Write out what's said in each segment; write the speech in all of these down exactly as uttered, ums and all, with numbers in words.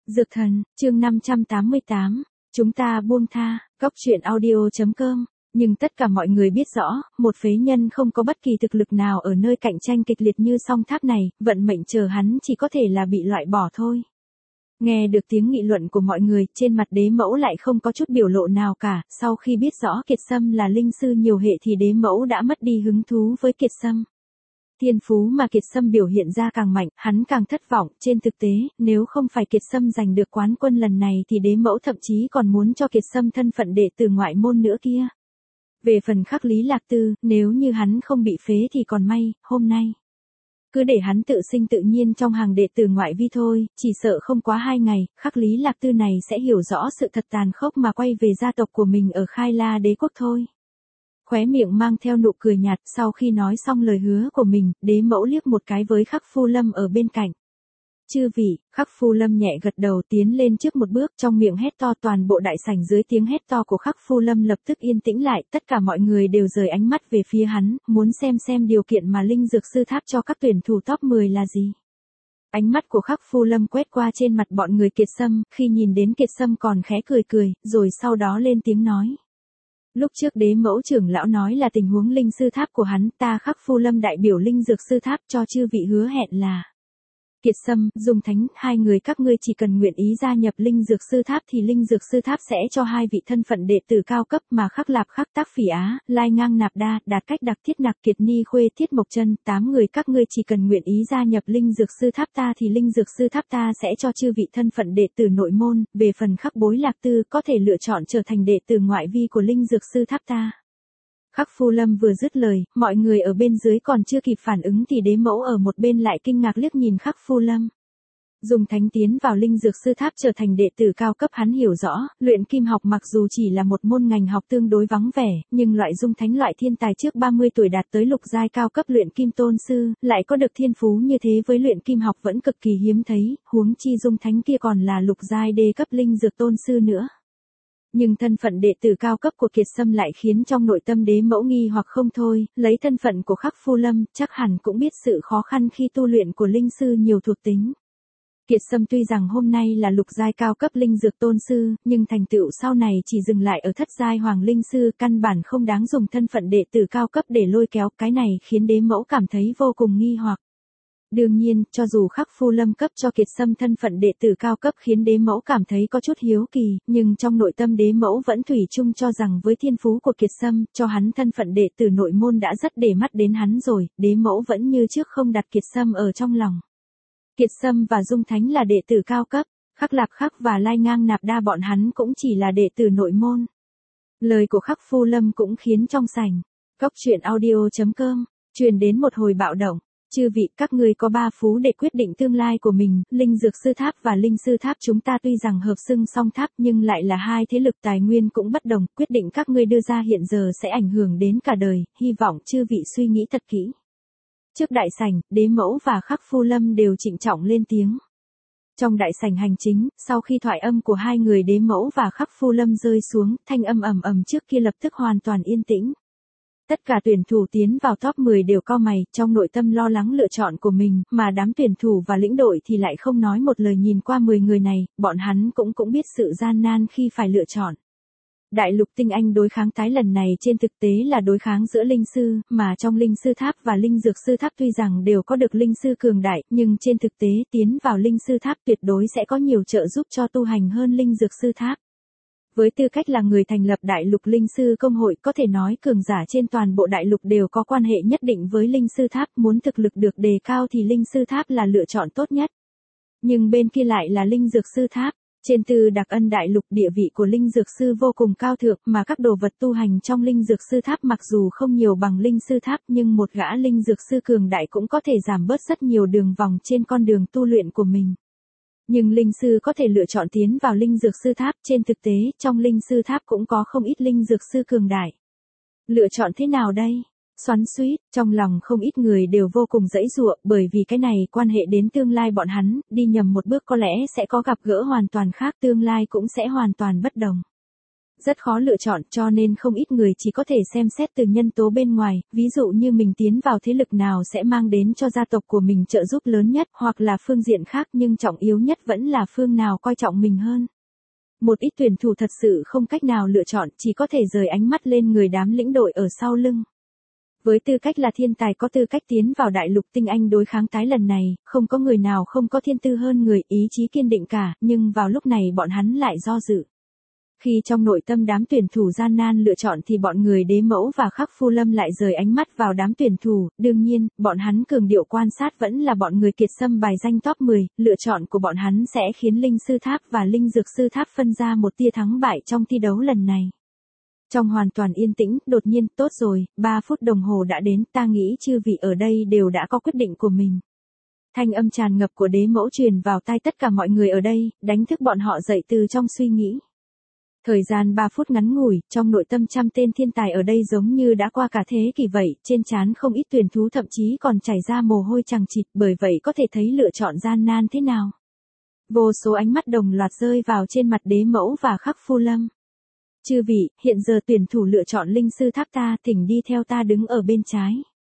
Dược thần, chương năm trăm tám mươi tám, chúng ta buông tha, góc truyện audio.com, nhưng tất cả mọi người biết rõ, một phế nhân không có bất kỳ thực lực nào ở nơi cạnh tranh kịch liệt như song tháp này, vận mệnh chờ hắn chỉ có thể là bị loại bỏ thôi. Nghe được tiếng nghị luận của mọi người, trên mặt đế mẫu lại không có chút biểu lộ nào cả, sau khi biết rõ Kiệt Sâm là linh sư nhiều hệ thì đế mẫu đã mất đi hứng thú với Kiệt Sâm. Thiên phú mà Kiệt Sâm biểu hiện ra càng mạnh, hắn càng thất vọng, trên thực tế, nếu không phải Kiệt Sâm giành được quán quân lần này thì đế mẫu thậm chí còn muốn cho Kiệt Sâm thân phận đệ tử ngoại môn nữa kia. Về phần Khắc Lý Lạc Tư, nếu như hắn không bị phế thì còn may, hôm nay cứ để hắn tự sinh tự nhiên trong hàng đệ tử ngoại vi thôi, chỉ sợ không quá hai ngày, Khắc Lý Lạc Tư này sẽ hiểu rõ sự thật tàn khốc mà quay về gia tộc của mình ở Khai La Đế quốc thôi. Khóe miệng mang theo nụ cười nhạt, sau khi nói xong lời hứa của mình, đế mẫu liếc một cái với Khắc Phu Lâm ở bên cạnh. Chư vị, Khắc Phu Lâm nhẹ gật đầu tiến lên trước một bước, trong miệng hét to, toàn bộ đại sảnh dưới tiếng hét to của Khắc Phu Lâm lập tức yên tĩnh lại, tất cả mọi người đều rời ánh mắt về phía hắn, muốn xem xem điều kiện mà linh dược sư tháp cho các tuyển thủ top mười là gì. Ánh mắt của Khắc Phu Lâm quét qua trên mặt bọn người Kiệt Sâm, khi nhìn đến Kiệt Sâm còn khẽ cười cười, rồi sau đó lên tiếng nói. Lúc trước đế mẫu trưởng lão nói là tình huống linh sư tháp của hắn, ta Khắc Phu Lâm đại biểu linh dược sư tháp cho chư vị hứa hẹn là Kiệt Sâm, Dung Thánh, hai người các ngươi chỉ cần nguyện ý gia nhập linh dược sư tháp thì linh dược sư tháp sẽ cho hai vị thân phận đệ tử cao cấp mà Khắc Lạp Khắc Tác Phỉ Á, Lai Ngang Nạp Đa, Đạt Cách Đặc Thiết Nặc Kiệt Ni Khuê Thiết Mộc Chân, tám người các ngươi chỉ cần nguyện ý gia nhập linh dược sư tháp ta thì linh dược sư tháp ta sẽ cho chư vị thân phận đệ tử nội môn, về phần Khắc Bối Lạc Tư có thể lựa chọn trở thành đệ tử ngoại vi của linh dược sư tháp ta. Khắc Phu Lâm vừa dứt lời, mọi người ở bên dưới còn chưa kịp phản ứng thì đế mẫu ở một bên lại kinh ngạc liếc nhìn Khắc Phu Lâm. Dung Thánh tiến vào linh dược sư tháp trở thành đệ tử cao cấp, hắn hiểu rõ, luyện kim học mặc dù chỉ là một môn ngành học tương đối vắng vẻ, nhưng loại Dung Thánh loại thiên tài trước ba mươi tuổi đạt tới lục giai cao cấp luyện kim tôn sư, lại có được thiên phú như thế với luyện kim học vẫn cực kỳ hiếm thấy, huống chi Dung Thánh kia còn là lục giai đê cấp linh dược tôn sư nữa. Nhưng thân phận đệ tử cao cấp của Kiệt Sâm lại khiến trong nội tâm đế mẫu nghi hoặc không thôi, lấy thân phận của Khắc Phu Lâm, chắc hẳn cũng biết sự khó khăn khi tu luyện của linh sư nhiều thuộc tính. Kiệt Sâm tuy rằng hôm nay là lục giai cao cấp linh dược tôn sư, nhưng thành tựu sau này chỉ dừng lại ở thất giai hoàng linh sư, căn bản không đáng dùng thân phận đệ tử cao cấp để lôi kéo, cái này khiến đế mẫu cảm thấy vô cùng nghi hoặc. Đương nhiên, cho dù Khắc Phu Lâm cấp cho Kiệt Sâm thân phận đệ tử cao cấp khiến đế mẫu cảm thấy có chút hiếu kỳ, nhưng trong nội tâm đế mẫu vẫn thủy chung cho rằng với thiên phú của Kiệt Sâm, cho hắn thân phận đệ tử nội môn đã rất để mắt đến hắn rồi, đế mẫu vẫn như trước không đặt Kiệt Sâm ở trong lòng. Kiệt Sâm và Dung Thánh là đệ tử cao cấp, Khắc Lạp Khắc và Lai Ngang Nạp Đa bọn hắn cũng chỉ là đệ tử nội môn. Lời của Khắc Phu Lâm cũng khiến trong sảnh, góc truyện audio.com, truyền đến một hồi bạo động. Chư vị, các ngươi có ba phú để quyết định tương lai của mình, linh dược sư tháp và linh sư tháp chúng ta tuy rằng hợp xưng song tháp nhưng lại là hai thế lực tài nguyên cũng bất đồng, quyết định các ngươi đưa ra hiện giờ sẽ ảnh hưởng đến cả đời, hy vọng chư vị suy nghĩ thật kỹ. Trước đại sảnh, đế mẫu và Khắc Phu Lâm đều trịnh trọng lên tiếng. Trong đại sảnh hành chính, sau khi thoại âm của hai người đế mẫu và Khắc Phu Lâm rơi xuống, thanh âm ầm ầm trước kia lập tức hoàn toàn yên tĩnh. Tất cả tuyển thủ tiến vào top mười đều cau mày, trong nội tâm lo lắng lựa chọn của mình, mà đám tuyển thủ và lĩnh đội thì lại không nói một lời. Nhìn qua mười người này, bọn hắn cũng cũng biết sự gian nan khi phải lựa chọn. Đại lục tinh anh đối kháng tái lần này trên thực tế là đối kháng giữa linh sư, mà trong linh sư tháp và linh dược sư tháp tuy rằng đều có được linh sư cường đại, nhưng trên thực tế tiến vào linh sư tháp tuyệt đối sẽ có nhiều trợ giúp cho tu hành hơn linh dược sư tháp. Với tư cách là người thành lập đại lục linh sư công hội, có thể nói cường giả trên toàn bộ đại lục đều có quan hệ nhất định với linh sư tháp, muốn thực lực được đề cao thì linh sư tháp là lựa chọn tốt nhất. Nhưng bên kia lại là linh dược sư tháp, trên Tư Đặc Ân đại lục địa vị của linh dược sư vô cùng cao thượng, mà các đồ vật tu hành trong linh dược sư tháp mặc dù không nhiều bằng linh sư tháp nhưng một gã linh dược sư cường đại cũng có thể giảm bớt rất nhiều đường vòng trên con đường tu luyện của mình. Nhưng linh sư có thể lựa chọn tiến vào linh dược sư tháp, trên thực tế, trong linh sư tháp cũng có không ít linh dược sư cường đại. Lựa chọn thế nào đây? Xoắn xuýt, trong lòng không ít người đều vô cùng giãy giụa, bởi vì cái này quan hệ đến tương lai bọn hắn, đi nhầm một bước có lẽ sẽ có gặp gỡ hoàn toàn khác, tương lai cũng sẽ hoàn toàn bất đồng. rất khó lựa chọn cho nên không ít người chỉ có thể xem xét từ nhân tố bên ngoài, ví dụ như mình tiến vào thế lực nào sẽ mang đến cho gia tộc của mình trợ giúp lớn nhất hoặc là phương diện khác nhưng trọng yếu nhất vẫn là phương nào coi trọng mình hơn. Một ít tuyển thủ thật sự không cách nào lựa chọn chỉ có thể rời ánh mắt lên người đám lĩnh đội ở sau lưng. Với tư cách là thiên tài có tư cách tiến vào đại lục tinh anh đối kháng tái lần này, không có người nào không có thiên tư hơn người, ý chí kiên định cả, nhưng vào lúc này bọn hắn lại do dự. Khi trong nội tâm đám tuyển thủ gian nan lựa chọn thì bọn người Đế Mẫu và Khắc Phu Lâm lại rời ánh mắt vào đám tuyển thủ, đương nhiên, bọn hắn cường điệu quan sát vẫn là bọn người kiệt sâm bài danh top mười, lựa chọn của bọn hắn sẽ khiến Linh Sư Tháp và Linh Dược Sư Tháp phân ra một tia thắng bại trong thi đấu lần này. Trong hoàn toàn yên tĩnh, đột nhiên, tốt rồi, ba phút đồng hồ đã đến, ta nghĩ chư vị ở đây đều đã có quyết định của mình. Thanh âm tràn ngập của Đế Mẫu truyền vào tai tất cả mọi người ở đây, đánh thức bọn họ dậy từ trong suy nghĩ. Thời gian ba phút ngắn ngủi, trong nội tâm trăm tên thiên tài ở đây giống như đã qua cả thế kỷ vậy, trên trán không ít tuyển thú thậm chí còn chảy ra mồ hôi chằng chịt, bởi vậy có thể thấy lựa chọn gian nan thế nào. Vô số ánh mắt đồng loạt rơi vào trên mặt Đế Mẫu và Khắc Phu Lâm. Chư vị, hiện giờ tuyển thủ lựa chọn Linh Sư Tháp ta, thỉnh đi theo ta đứng ở bên trái.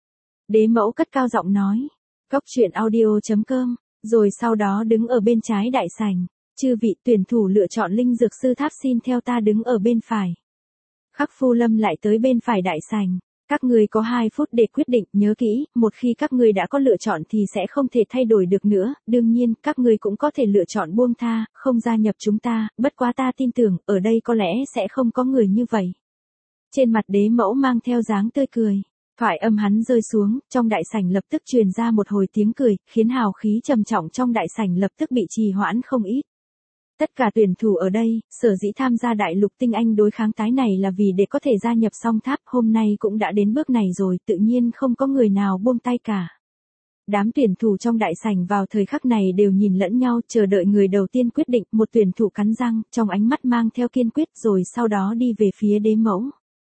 Đế Mẫu cất cao giọng nói. Cốc truyện audio chấm com, rồi sau đó đứng ở bên trái đại sảnh. Chư vị tuyển thủ lựa chọn Linh Dược Sư Tháp xin theo ta đứng ở bên phải. Khắc Phu Lâm lại tới bên phải đại sảnh. Các người có hai phút để quyết định, nhớ kỹ, một khi các người đã có lựa chọn thì sẽ không thể thay đổi được nữa, đương nhiên, các người cũng có thể lựa chọn buông tha, không gia nhập chúng ta, bất quá ta tin tưởng, ở đây có lẽ sẽ không có người như vậy. Trên mặt Đế Mẫu mang theo dáng tươi cười. Thoại âm hắn rơi xuống, trong đại sảnh lập tức truyền ra một hồi tiếng cười, khiến hào khí trầm trọng trong đại sảnh lập tức bị trì hoãn không ít. Tất cả tuyển thủ ở đây, sở dĩ tham gia đại lục tinh anh đối kháng tái này là vì để có thể gia nhập song tháp, hôm nay cũng đã đến bước này rồi, tự nhiên không có người nào buông tay cả. Đám tuyển thủ trong đại sảnh vào thời khắc này đều nhìn lẫn nhau, chờ đợi người đầu tiên quyết định, một tuyển thủ cắn răng, trong ánh mắt mang theo kiên quyết rồi sau đó đi về phía Đế Mẫu.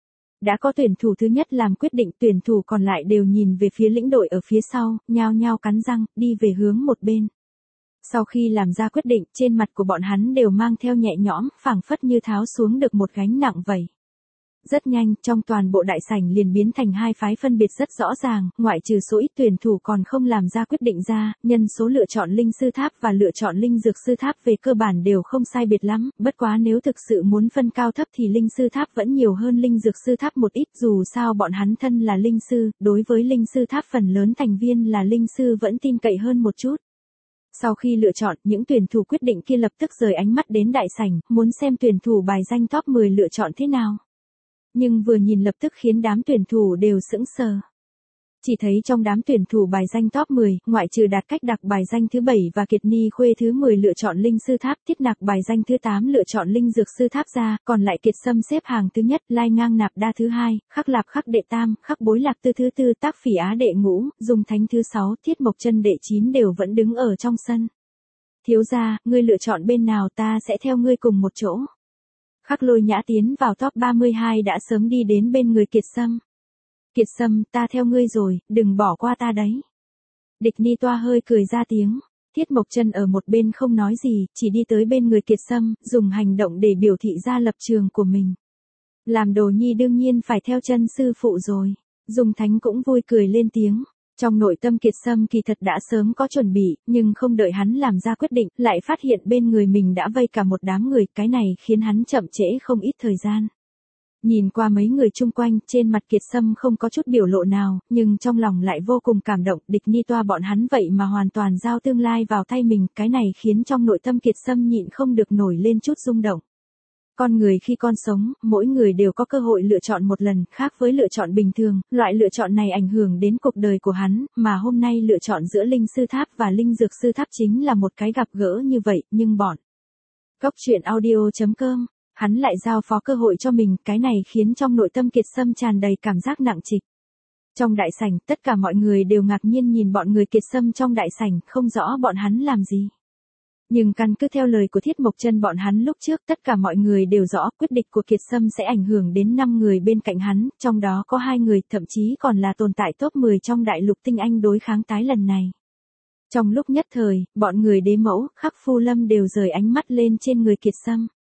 Đã có tuyển thủ thứ nhất làm quyết định, tuyển thủ còn lại đều nhìn về phía lĩnh đội ở phía sau, nhao nhao cắn răng, đi về hướng một bên. Sau khi làm ra quyết định, trên mặt của bọn hắn đều mang theo nhẹ nhõm, phảng phất như tháo xuống được một gánh nặng vậy. Rất nhanh, trong toàn bộ đại sảnh liền biến thành hai phái phân biệt rất rõ ràng, ngoại trừ số ít tuyển thủ còn không làm ra quyết định ra, nhân số lựa chọn Linh Sư Tháp và lựa chọn Linh Dược Sư Tháp về cơ bản đều không sai biệt lắm, bất quá nếu thực sự muốn phân cao thấp thì Linh Sư Tháp vẫn nhiều hơn Linh Dược Sư Tháp một ít, dù sao bọn hắn thân là Linh Sư, đối với Linh Sư Tháp phần lớn thành viên là Linh Sư vẫn tin cậy hơn một chút. Sau khi lựa chọn, những tuyển thủ quyết định kia lập tức rời ánh mắt đến đại sảnh, muốn xem tuyển thủ bài danh top mười lựa chọn thế nào. Nhưng vừa nhìn lập tức khiến đám tuyển thủ đều sững sờ. Chỉ thấy trong đám tuyển thủ bài danh top mười, ngoại trừ Đạt Cách Đặc bài danh thứ bảy và Kiệt Ni Khuê thứ mười lựa chọn Linh Sư Tháp, Thiết Nặc bài danh thứ tám lựa chọn Linh Dược Sư Tháp ra, còn lại Kiệt Sâm xếp hàng thứ nhất, Lai Ngang Nạp Đa thứ hai, Khắc Lạp Khắc đệ tam, Khắc Bối Lạc Tư thứ tư, Tác Phỉ Á đệ ngũ, Dung Thánh thứ sáu, Thiết Mộc Chân đệ chín đều vẫn đứng ở trong sân. Thiếu gia, ngươi lựa chọn bên nào ta sẽ theo ngươi cùng một chỗ. Khắc Lôi Nhã tiến vào top ba mươi hai đã sớm đi đến bên người Kiệt Sâm. Kiệt Sâm, ta theo ngươi rồi, đừng bỏ qua ta đấy. Địch Ni Toa hơi cười ra tiếng. Thiết Mộc Chân ở một bên không nói gì, chỉ đi tới bên người Kiệt Sâm, dùng hành động để biểu thị ra lập trường của mình. Làm đồ nhi đương nhiên phải theo chân sư phụ rồi. Dung Thánh cũng vui cười lên tiếng. Trong nội tâm Kiệt Sâm kỳ thật đã sớm có chuẩn bị, nhưng không đợi hắn làm ra quyết định, lại phát hiện bên người mình đã vây cả một đám người, cái này khiến hắn chậm trễ không ít thời gian. Nhìn qua mấy người chung quanh, trên mặt Kiệt Sâm không có chút biểu lộ nào, nhưng trong lòng lại vô cùng cảm động, Địch Ni Toa bọn hắn vậy mà hoàn toàn giao tương lai vào tay mình, cái này khiến trong nội tâm Kiệt Sâm nhịn không được nổi lên chút rung động. Con người khi còn sống, mỗi người đều có cơ hội lựa chọn một lần, khác với lựa chọn bình thường, loại lựa chọn này ảnh hưởng đến cuộc đời của hắn, mà hôm nay lựa chọn giữa Linh Sư Tháp và Linh Dược Sư Tháp chính là một cái gặp gỡ như vậy, nhưng bọn Cốc truyện audio chấm com, hắn lại giao phó cơ hội cho mình, cái này khiến trong nội tâm Kiệt Sâm tràn đầy cảm giác nặng trịch. Trong đại sảnh, tất cả mọi người đều ngạc nhiên nhìn bọn người Kiệt Sâm trong đại sảnh, không rõ bọn hắn làm gì. Nhưng căn cứ theo lời của Thiết Mộc Chân bọn hắn lúc trước, tất cả mọi người đều rõ quyết định của Kiệt Sâm sẽ ảnh hưởng đến năm người bên cạnh hắn, trong đó có hai người thậm chí còn là tồn tại top mười trong đại lục tinh anh đối kháng tái lần này. Trong lúc nhất thời, bọn người Đế Mẫu, Khắc Phu Lâm đều rời ánh mắt lên trên người Kiệt Sâm.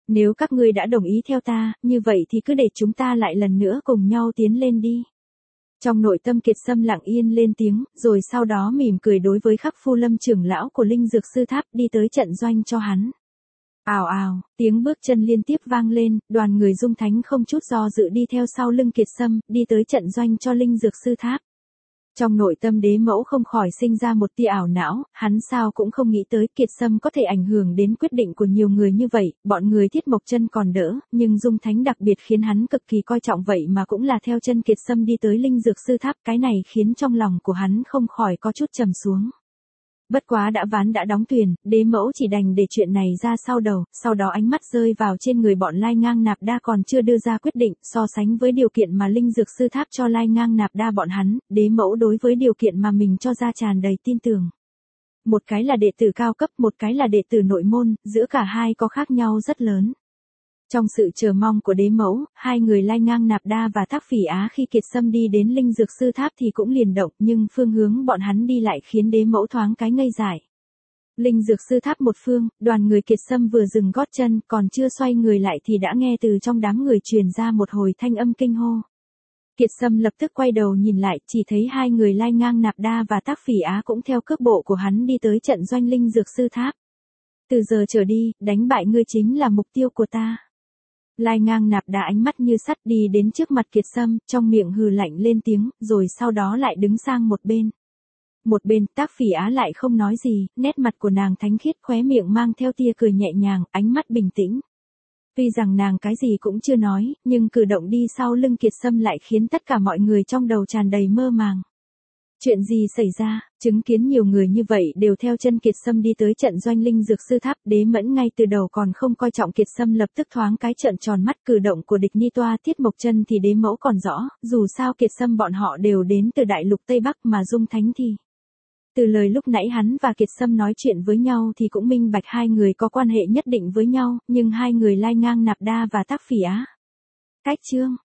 Nếu các ngươi đã đồng ý theo ta, như vậy thì cứ để chúng ta lại lần nữa cùng nhau tiến lên đi. Trong nội tâm Kiệt Sâm lặng yên lên tiếng, rồi sau đó mỉm cười đối với Khắc Phu Lâm trưởng lão của Linh Dược Sư Tháp đi tới trận doanh cho hắn. Ào ào, tiếng bước chân liên tiếp vang lên, đoàn người Dung Thánh không chút do dự đi theo sau lưng Kiệt Sâm, đi tới trận doanh cho Linh Dược Sư Tháp. Trong nội tâm Đế Mẫu không khỏi sinh ra một tia ảo não, hắn sao cũng không nghĩ tới Kiệt Sâm có thể ảnh hưởng đến quyết định của nhiều người như vậy, bọn người Thiết Mộc Chân còn đỡ, nhưng Dung Thánh đặc biệt khiến hắn cực kỳ coi trọng vậy mà cũng là theo chân Kiệt Sâm đi tới Linh Dược Sư Tháp, cái này khiến trong lòng của hắn không khỏi có chút trầm xuống. Bất quá đã ván đã đóng thuyền, Đế Mẫu chỉ đành để chuyện này ra sau đầu, sau đó ánh mắt rơi vào trên người bọn Lai Ngang Nạp Đa còn chưa đưa ra quyết định, so sánh với điều kiện mà Linh Dược Sư Tháp cho Lai Ngang Nạp Đa bọn hắn, Đế Mẫu đối với điều kiện mà mình cho ra tràn đầy tin tưởng. Một cái là đệ tử cao cấp, một cái là đệ tử nội môn, giữa cả hai có khác nhau rất lớn. Trong sự chờ mong của Đế Mẫu, hai người Lai Ngang Nạp Đa và Thác Phỉ Á khi Kiệt Sâm đi đến Linh Dược Sư Tháp thì cũng liền động, nhưng phương hướng bọn hắn đi lại khiến Đế Mẫu thoáng cái ngây dại. Linh Dược Sư Tháp một phương, đoàn người Kiệt Sâm vừa dừng gót chân, còn chưa xoay người lại thì đã nghe từ trong đám người truyền ra một hồi thanh âm kinh hô. Kiệt Sâm lập tức quay đầu nhìn lại, chỉ thấy hai người Lai Ngang Nạp Đa và Thác Phỉ Á cũng theo cước bộ của hắn đi tới trận doanh Linh Dược Sư Tháp. Từ giờ trở đi, đánh bại ngươi chính là mục tiêu của ta. Lai Ngang Nạp Đa ánh mắt như sắt đi đến trước mặt Kiệt Sâm, trong miệng hừ lạnh lên tiếng, rồi sau đó lại đứng sang một bên. Một bên, Tác Phỉ Á lại không nói gì, nét mặt của nàng thánh khiết, khóe miệng mang theo tia cười nhẹ nhàng, ánh mắt bình tĩnh. Tuy rằng nàng cái gì cũng chưa nói, nhưng cử động đi sau lưng Kiệt Sâm lại khiến tất cả mọi người trong đầu tràn đầy mơ màng. Chuyện gì xảy ra, chứng kiến nhiều người như vậy đều theo chân Kiệt Sâm đi tới trận doanh Linh Dược Sư Tháp, Đế Mẫn ngay từ đầu còn không coi trọng Kiệt Sâm lập tức thoáng cái trợn tròn mắt, cử động của địch Ni Toa Thiết Mộc Chân thì Đế Mẫu còn rõ, dù sao Kiệt Sâm bọn họ đều đến từ đại lục Tây Bắc mà Dung Thánh thì. Từ lời lúc nãy hắn và Kiệt Sâm nói chuyện với nhau thì cũng minh bạch hai người có quan hệ nhất định với nhau, nhưng hai người Lai Ngang Nạp Đa và Tác Phỉ Á. Cách chương